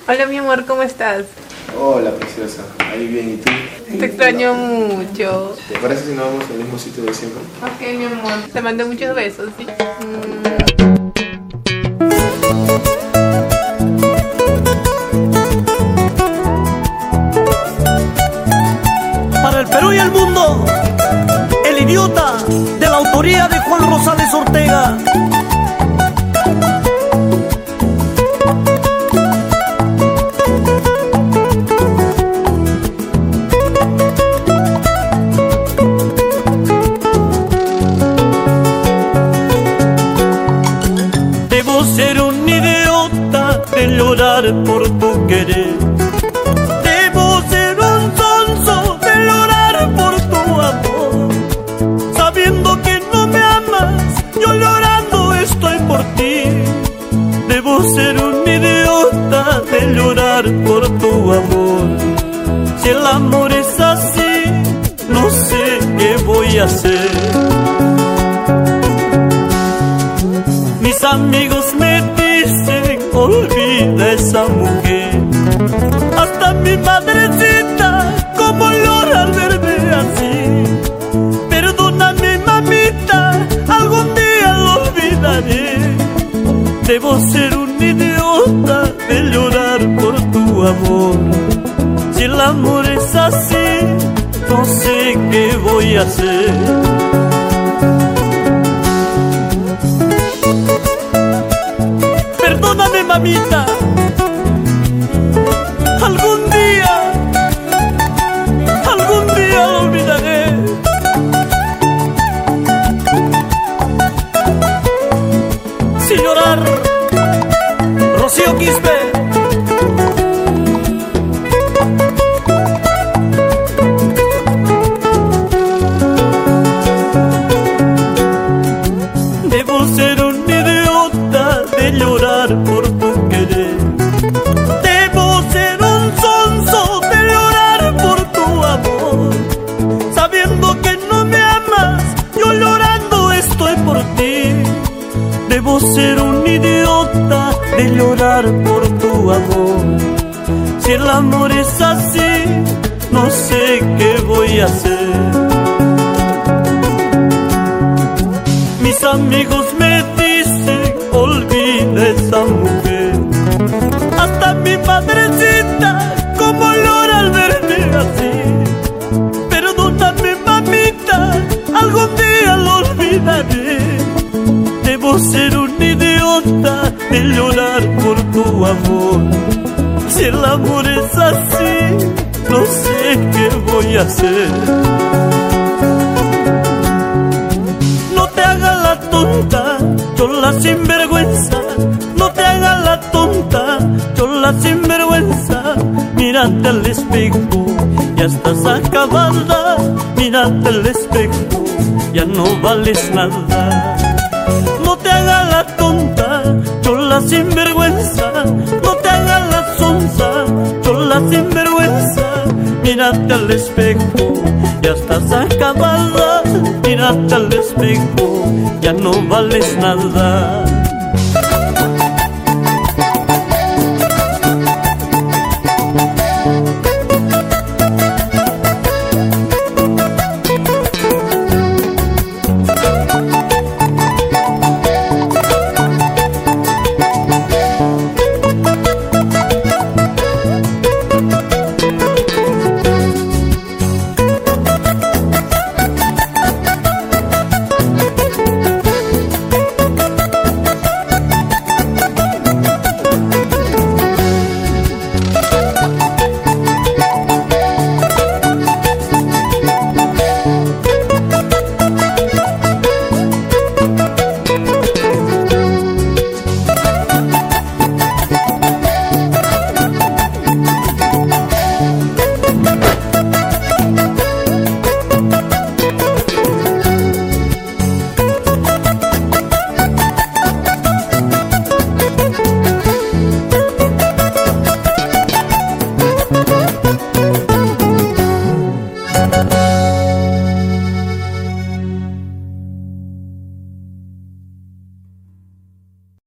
Hola mi amor, ¿cómo estás? Hola, preciosa. Ahí bien, ¿y tú? Te extraño mucho. ¿Te parece si nos vamos al mismo sitio de siempre? Ok, mi amor. Te mando muchos besos, ¿sí? Para el Perú y el mundo, El Idiota, de la autoría de Juan Rosales Ortega. Debo ser un idiota de llorar por tu querer. Debo ser un sonso de llorar por tu amor. Sabiendo que no me amas, yo llorando estoy por ti. Debo ser un idiota de llorar por tu amor. Si el amor es así, no sé qué voy a hacer. Mis amigos me dicen, olvida esa mujer. Hasta mi madrecita, como llora al verme así. Perdóname, mamita, algún día lo olvidaré. Debo ser un idiota de llorar por tu amor. Si el amor es así, no sé qué voy a hacer. Perdóname, mamita, algún día lo olvidaré. Sin llorar, Rocío Quispe. Debo ser un idiota de llorar por tu querer. Debo ser un sonso de llorar por tu amor. Sabiendo que no me amas, yo llorando estoy por ti. Debo ser un idiota de llorar por tu amor. Si el amor es así, no sé qué voy a hacer. Mis amigos me dicen, olvida esa mujer. Hasta mi madrecita, como llora al verme así. Perdóname, mamita, algún día lo olvidaré. Debo ser un idiota de llorar por tu amor. Si el amor es así, no sé qué voy a hacer. No te hagas la tonta, chola sinvergüenza. No te hagas la tonta, chola sinvergüenza. Mírate al espejo, ya estás acabada. Mírate al espejo, ya no vales nada. No te hagas la tonta, chola sinvergüenza. No te hagas la sonsa, chola sinvergüenza. Mírate al espejo, ya estás acabada. Mírate al espejo, ya no vales nada.